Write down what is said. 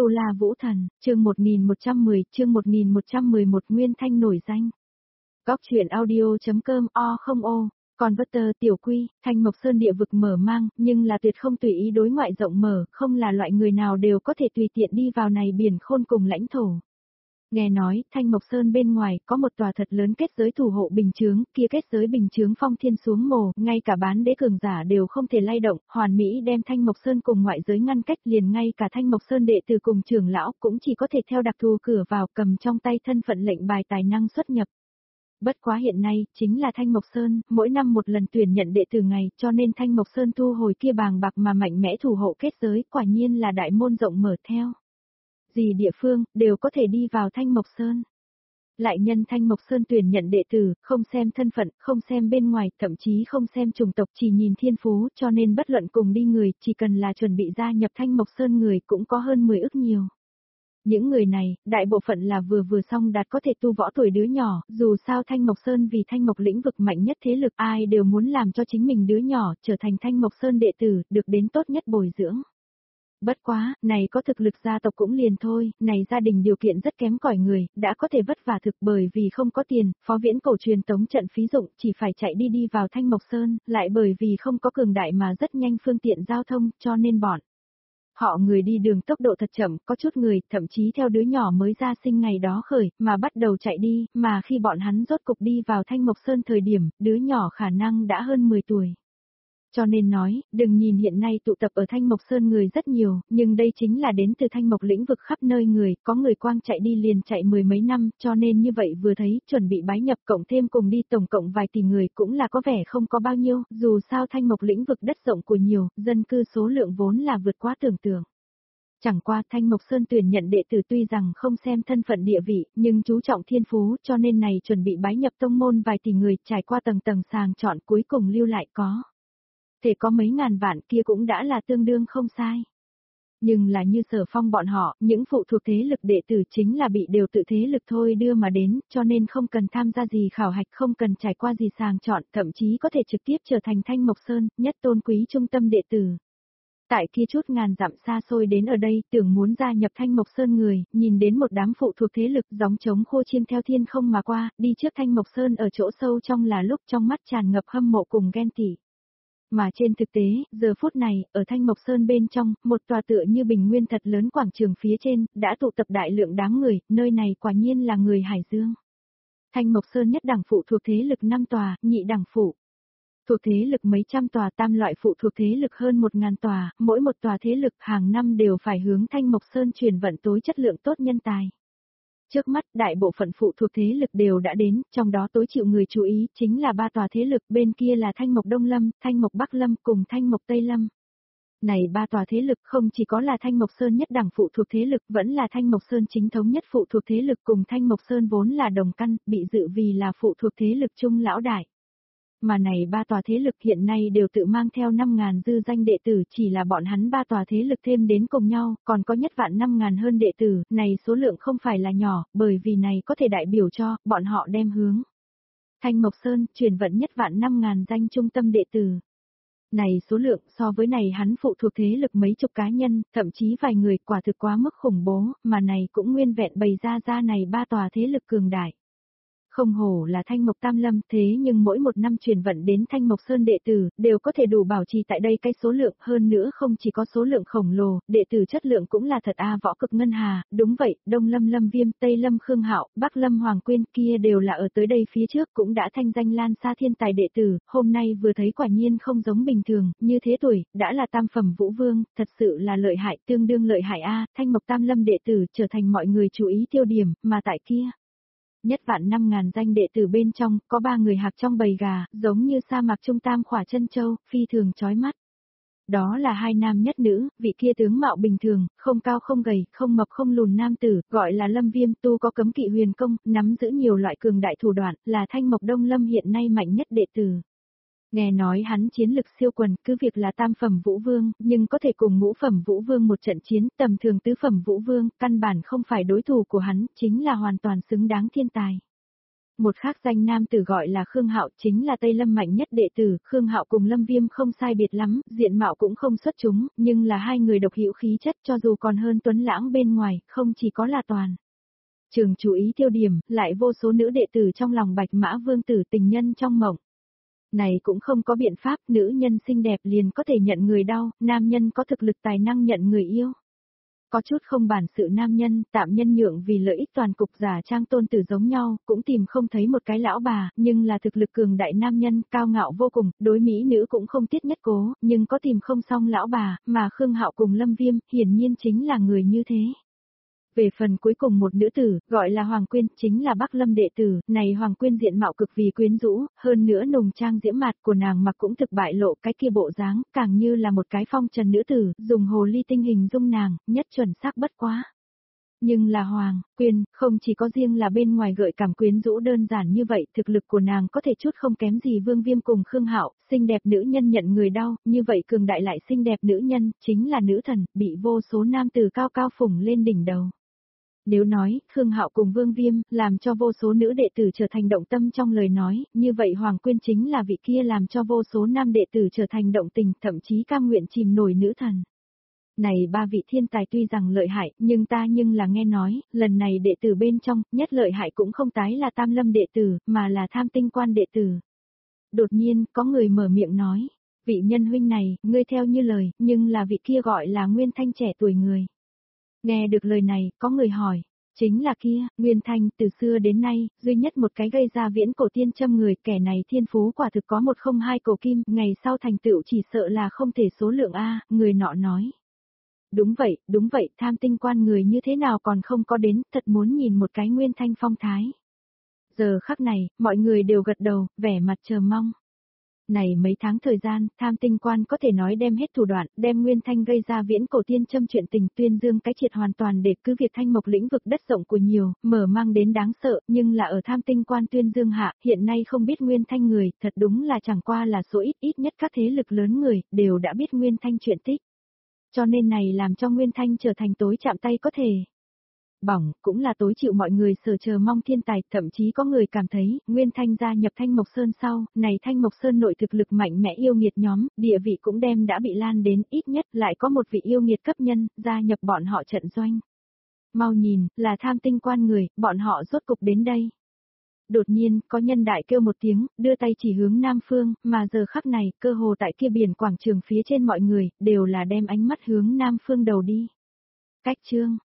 Tu La Vũ Thần, chương 1111 Nguyên Thanh nổi danh. Góc truyện audio.com không ô, Converter tiểu quy, Thanh Mộc Sơn địa vực mở mang, nhưng là tuyệt không tùy ý đối ngoại rộng mở, không là loại người nào đều có thể tùy tiện đi vào này biển khôn cùng lãnh thổ. Nghe nói, Thanh Mộc Sơn bên ngoài có một tòa thật lớn kết giới thủ hộ bình chướng, kia kết giới bình chướng phong thiên xuống mồ, ngay cả bán đế cường giả đều không thể lay động, hoàn mỹ đem Thanh Mộc Sơn cùng ngoại giới ngăn cách, liền ngay cả Thanh Mộc Sơn đệ tử cùng trưởng lão cũng chỉ có thể theo đặc thù cửa vào, cầm trong tay thân phận lệnh bài tài năng xuất nhập. Bất quá hiện nay, chính là Thanh Mộc Sơn, mỗi năm một lần tuyển nhận đệ tử ngày, cho nên Thanh Mộc Sơn thu hồi kia bàng bạc mà mạnh mẽ thủ hộ kết giới, quả nhiên là đại môn rộng mở theo. Gì địa phương, đều có thể đi vào Thanh Mộc Sơn. Lại nhân Thanh Mộc Sơn tuyển nhận đệ tử, không xem thân phận, không xem bên ngoài, thậm chí không xem chủng tộc, chỉ nhìn thiên phú, cho nên bất luận cùng đi người, chỉ cần là chuẩn bị gia nhập Thanh Mộc Sơn người cũng có hơn 10 ức nhiều. Những người này, đại bộ phận là vừa xong đạt có thể tu võ tuổi đứa nhỏ, dù sao Thanh Mộc Sơn vì Thanh Mộc lĩnh vực mạnh nhất thế lực, ai đều muốn làm cho chính mình đứa nhỏ trở thành Thanh Mộc Sơn đệ tử, được đến tốt nhất bồi dưỡng. Bất quá, này có thực lực gia tộc cũng liền thôi, này gia đình điều kiện rất kém cỏi người, đã có thể vất vả thực bởi vì không có tiền, phó viễn cổ truyền tống trận phí dụng chỉ phải chạy đi vào Thanh Mộc Sơn, lại bởi vì không có cường đại mà rất nhanh phương tiện giao thông, cho nên bọn họ người đi đường tốc độ thật chậm, có chút người, thậm chí theo đứa nhỏ mới ra sinh ngày đó khởi, mà bắt đầu chạy đi, mà khi bọn hắn rốt cục đi vào Thanh Mộc Sơn thời điểm, đứa nhỏ khả năng đã hơn 10 tuổi. Cho nên nói, đừng nhìn hiện nay tụ tập ở Thanh Mộc Sơn người rất nhiều, nhưng đây chính là đến từ Thanh Mộc lĩnh vực khắp nơi người, có người quang chạy đi liền chạy 10 mấy năm, cho nên như vậy vừa thấy, chuẩn bị bái nhập cộng thêm cùng đi tổng cộng vài tỷ người cũng là có vẻ không có bao nhiêu, dù sao Thanh Mộc lĩnh vực đất rộng của nhiều, dân cư số lượng vốn là vượt quá tưởng tượng. Chẳng qua Thanh Mộc Sơn tuyển nhận đệ tử tuy rằng không xem thân phận địa vị, nhưng chú trọng thiên phú cho nên này chuẩn bị bái nhập tông môn vài tỷ người trải qua tầng tầng sàng chọn cuối cùng lưu lại có. Thể có mấy ngàn vạn kia cũng đã là tương đương không sai. Nhưng là như Sở Phong bọn họ, những phụ thuộc thế lực đệ tử chính là bị đều tự thế lực thôi đưa mà đến, cho nên không cần tham gia gì khảo hạch, không cần trải qua gì sàng chọn, thậm chí có thể trực tiếp trở thành Thanh Mộc Sơn, nhất tôn quý trung tâm đệ tử. Tại kia chút ngàn dặm xa xôi đến ở đây, tưởng muốn gia nhập Thanh Mộc Sơn người, nhìn đến một đám phụ thuộc thế lực gióng trống khô chiên theo thiên không mà qua, đi trước Thanh Mộc Sơn ở chỗ sâu trong là lúc trong mắt tràn ngập hâm mộ cùng ghen tị. Mà trên thực tế, giờ phút này, ở Thanh Mộc Sơn bên trong, một tòa tựa như bình nguyên thật lớn quảng trường phía trên, đã tụ tập đại lượng đám người, nơi này quả nhiên là người Hải Dương. Thanh Mộc Sơn nhất đẳng phụ thuộc thế lực 5 tòa, nhị đẳng phụ thuộc thế lực mấy trăm tòa, tam loại phụ thuộc thế lực hơn 1000 tòa, mỗi một tòa thế lực hàng năm đều phải hướng Thanh Mộc Sơn truyền vận tối chất lượng tốt nhân tài. Trước mắt, đại bộ phận phụ thuộc thế lực đều đã đến, trong đó tối chịu người chú ý chính là 3 tòa thế lực, bên kia là Thanh Mộc Đông Lâm, Thanh Mộc Bắc Lâm cùng Thanh Mộc Tây Lâm. Này 3 tòa thế lực không chỉ có là Thanh Mộc Sơn nhất đẳng phụ thuộc thế lực, vẫn là Thanh Mộc Sơn chính thống nhất phụ thuộc thế lực cùng Thanh Mộc Sơn vốn là đồng căn, bị dự vì là phụ thuộc thế lực chung lão đại. Mà này 3 tòa thế lực hiện nay đều tự mang theo 5.000 dư danh đệ tử, chỉ là bọn hắn 3 tòa thế lực thêm đến cùng nhau, còn có nhất vạn 5.000 hơn đệ tử, này số lượng không phải là nhỏ, bởi vì này có thể đại biểu cho, bọn họ đem hướng Thanh Mộc Sơn, truyền vận nhất vạn 5.000 danh trung tâm đệ tử. Này số lượng so với này hắn phụ thuộc thế lực mấy chục cá nhân, thậm chí vài người quả thực quá mức khủng bố, mà này cũng nguyên vẹn bày ra này 3 tòa thế lực cường đại. Không hổ là Thanh Mộc Tam Lâm, thế nhưng mỗi một năm truyền vận đến Thanh Mộc Sơn đệ tử, đều có thể đủ bảo trì tại đây cái số lượng, hơn nữa không chỉ có số lượng khổng lồ, đệ tử chất lượng cũng là thật võ cực ngân hà, đúng vậy, Đông Lâm Lâm Viêm, Tây Lâm Khương Hạo, Bắc Lâm Hoàng Quyên kia đều là ở tới đây phía trước cũng đã thanh danh lan xa thiên tài đệ tử, hôm nay vừa thấy quả nhiên không giống bình thường, như thế tuổi, đã là tam phẩm vũ vương, thật sự là lợi hại, tương đương lợi hại Thanh Mộc Tam Lâm đệ tử trở thành mọi người chú ý tiêu điểm, mà tại kia. Nhất vạn 5.000 danh đệ tử bên trong, có 3 người hạc trong bầy gà, giống như sa mạc trung tam khỏa chân châu, phi thường chói mắt. Đó là 2 nam nhất nữ, vị kia tướng mạo bình thường, không cao không gầy, không mập không lùn nam tử, gọi là Lâm Viêm, tu có cấm kỵ huyền công, nắm giữ nhiều loại cường đại thủ đoạn, là Thanh Mộc Đông Lâm hiện nay mạnh nhất đệ tử. Nghe nói hắn chiến lực siêu quần, cứ việc là tam phẩm vũ vương, nhưng có thể cùng ngũ phẩm vũ vương một trận chiến, tầm thường tứ phẩm vũ vương, căn bản không phải đối thủ của hắn, chính là hoàn toàn xứng đáng thiên tài. Một khác danh nam tử gọi là Khương Hạo, chính là Tây Lâm mạnh nhất đệ tử. Khương Hạo cùng Lâm Viêm không sai biệt lắm, diện mạo cũng không xuất chúng, nhưng là hai người độc hữu khí chất, cho dù còn hơn tuấn lãng bên ngoài, không chỉ có là toàn trường chú ý tiêu điểm, lại vô số nữ đệ tử trong lòng Bạch Mã Vương tử tình nhân trong mộng. Này cũng không có biện pháp, nữ nhân xinh đẹp liền có thể nhận người đau, nam nhân có thực lực tài năng nhận người yêu. Có chút không bản sự nam nhân, tạm nhân nhượng vì lợi ích toàn cục giả trang tôn tử giống nhau, cũng tìm không thấy một cái lão bà, nhưng là thực lực cường đại nam nhân, cao ngạo vô cùng, đối mỹ nữ cũng không tiết nhất cố, nhưng có tìm không xong lão bà, mà Khương Hạo cùng Lâm Viêm, hiển nhiên chính là người như thế. Về phần cuối cùng một nữ tử, gọi là Hoàng Quyên, chính là Bắc Lâm đệ tử, này Hoàng Quyên diện mạo cực vì quyến rũ, hơn nữa nùng trang diễm mạt của nàng mặc cũng thực bại lộ cái kia bộ dáng, càng như là một cái phong trần nữ tử, dùng hồ ly tinh hình dung nàng, nhất chuẩn xác bất quá. Nhưng là Hoàng Quyên, không chỉ có riêng là bên ngoài gợi cảm quyến rũ đơn giản như vậy, thực lực của nàng có thể chút không kém gì Vương Viêm cùng Khương Hạo, xinh đẹp nữ nhân nhận người đau, như vậy cường đại lại xinh đẹp nữ nhân, chính là nữ thần, bị vô số nam tử cao cao phủng lên đỉnh đầu. Nếu nói, Khương Hạo cùng Vương Viêm, làm cho vô số nữ đệ tử trở thành động tâm trong lời nói, như vậy Hoàng Quyên chính là vị kia làm cho vô số nam đệ tử trở thành động tình, thậm chí cam nguyện chìm nổi nữ thần. Này ba vị thiên tài tuy rằng lợi hại, nhưng ta là nghe nói, lần này đệ tử bên trong, nhất lợi hại cũng không tái là Tam Lâm đệ tử, mà là Tham Tinh Quan đệ tử. Đột nhiên, có người mở miệng nói, vị nhân huynh này, ngươi theo như lời, nhưng là vị kia gọi là Nguyên Thanh trẻ tuổi người. Nghe được lời này, có người hỏi, chính là kia, Nguyên Thanh, từ xưa đến nay, duy nhất một cái gây ra viễn cổ tiên châm người, kẻ này thiên phú quả thực có 102 cổ kim, ngày sau thành tựu chỉ sợ là không thể số lượng A, người nọ nói. Đúng vậy, Tham Tinh Quan người như thế nào còn không có đến, thật muốn nhìn một cái Nguyên Thanh phong thái. Giờ khắc này, mọi người đều gật đầu, vẻ mặt chờ mong. Này mấy tháng thời gian, Tham Tinh Quan có thể nói đem hết thủ đoạn, đem Nguyên Thanh gây ra viễn cổ tiên châm chuyện tình tuyên dương cái triệt hoàn toàn để cứ việc Thanh Mộc lĩnh vực đất rộng của nhiều, mở mang đến đáng sợ, nhưng là ở Tham Tinh Quan tuyên dương hạ, hiện nay không biết Nguyên Thanh người, thật đúng là chẳng qua là số ít nhất các thế lực lớn người, đều đã biết Nguyên Thanh chuyện tích. Cho nên này làm cho Nguyên Thanh trở thành tối chạm tay có thể. Bỏng, cũng là tối chịu mọi người sở chờ mong thiên tài, thậm chí có người cảm thấy, Nguyên Thanh gia nhập Thanh Mộc Sơn sau, này Thanh Mộc Sơn nội thực lực mạnh mẽ yêu nghiệt nhóm, địa vị cũng đem đã bị lan đến, ít nhất lại có một vị yêu nghiệt cấp nhân, gia nhập bọn họ trận doanh. Mau nhìn, là Tham Tinh Quan người, bọn họ rốt cục đến đây. Đột nhiên, có nhân đại kêu một tiếng, đưa tay chỉ hướng Nam Phương, mà giờ khắc này, cơ hồ tại kia biển quảng trường phía trên mọi người, đều là đem ánh mắt hướng Nam Phương đầu đi. Cách chương